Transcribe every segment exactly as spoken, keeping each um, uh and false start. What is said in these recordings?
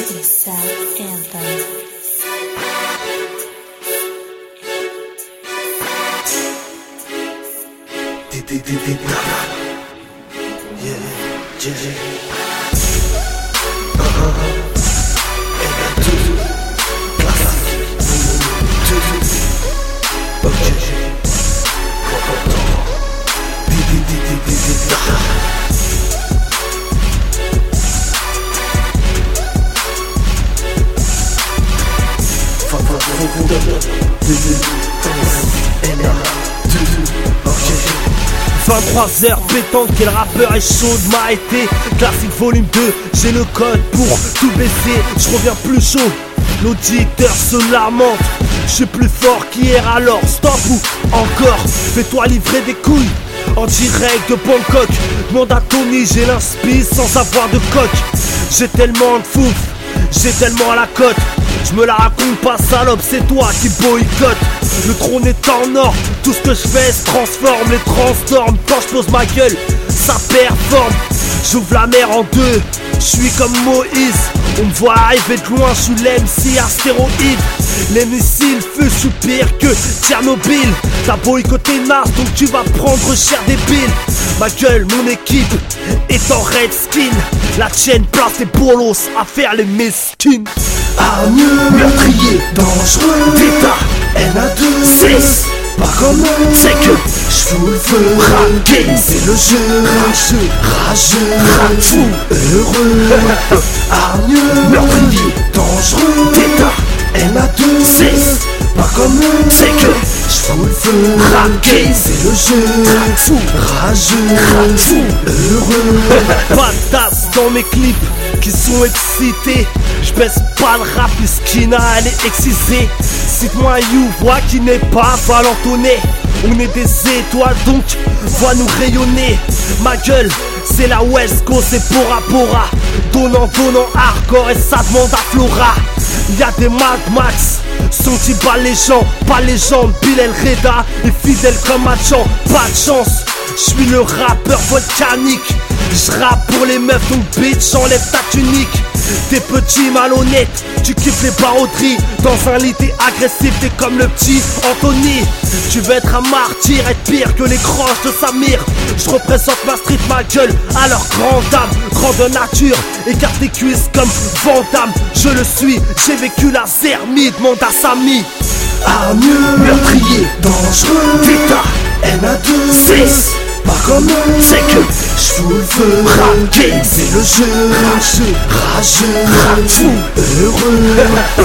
South Anthem. Yeah, yeah. Uh-huh. And that tutu, classic. Tutu, okay. Di di di di di di da. Fa fa fa fa da da. Di di di. And that tutu, okay. vingt-trois heures pétantes, quel rappeur est chaud de m'a été. Classique volume deux, j'ai le code pour tout baisser. Je reviens plus chaud, l'auditeur se lamente. Je suis plus fort qu'hier, alors stop ou encore. Fais-toi livrer des couilles en direct de Bangkok. Demande à Tony, j'ai l'inspi sans avoir de coque. J'ai tellement de fouf, j'ai tellement la cote. Je me la raconte pas salope, c'est toi qui boycotte. Le trône est en or, tout ce que je fais se transforme. Les transforme, quand je pose ma gueule, ça performe. J'ouvre la mer en deux, je suis comme Moïse. On me voit arriver de loin, je suis l'M C astéroïde. Les missiles feu, je suis pire que Tchernobyl. T'as boycotté Nas, donc tu vas prendre cher des billes. Ma gueule, mon équipe est en red skin. La tienne place les bolos à faire les mesquines. Hargneux, meurtrier, dangereux, D'état, N A deux, six, pas comme eux, c'est que j'fous le feu, raqué, c'est le jeu, rageux, rageux, fou, heureux. Hargneux, meurtrier, dangereux, D'état, N A deux, six, pas comme eux, c'est que j'fous le feu, raqué, c'est le jeu, fou, rageux, fou, heureux. Pas de tasse dans mes clips qui sont excités. Je baisse pas le rap, Skina elle est excisée. Cite-moi un you, voix qui n'est pas valentonné. On est des étoiles donc vois nous rayonner. Ma gueule c'est la West Coast, c'est Bora Bora. Donnant, donnant hardcore et ça demande à Flora. Y'a des Mad Max, sont-ils pas les gens, pas les gens. Bill El Reda est fidèle comme Achan, pas de chance. Je suis le rappeur volcanique. J'rappe pour les meufs donc bitch, enlève ta tunique. T'es petit malhonnête, tu kiffes les baroderies. Dans un lit t'es agressif, t'es comme le petit Anthony. Tu veux être un martyr, être pire que les croches de Samir. Je représente ma street, ma gueule, alors grande dame, grande nature. Écarte tes cuisses comme Van Damme. Je le suis, j'ai vécu la zermie, demande à Samy. Hargneux, meurtrier, dangereux, D'état, N A deux, six, pas comme eux, c'est que j'fous le feu, raqué, c'est le jeu, rageux, rageux, fou, heureux.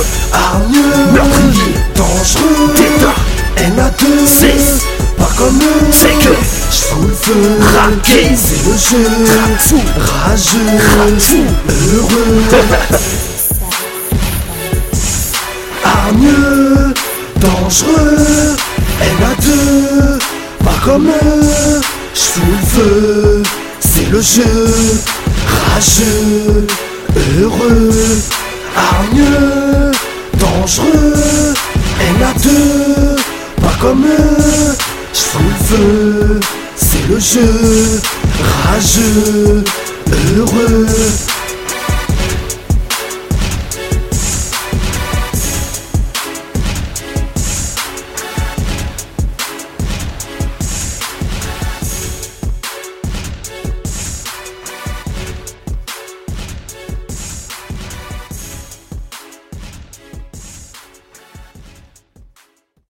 Hargneux, meurtrier, dangereux, D'état, N A deux, six, pas comme eux, c'est que j'fous le feu, raqué, c'est le jeu, fou, rageux, fou, heureux. Hargneux, dangereux, N A deux, pas comme eux, j'fous le feu, c'est le jeu, rageux, heureux. Hargneux, dangereux, N A deux, pas comme eux, j'fous le feu, c'est le jeu, rageux, heureux.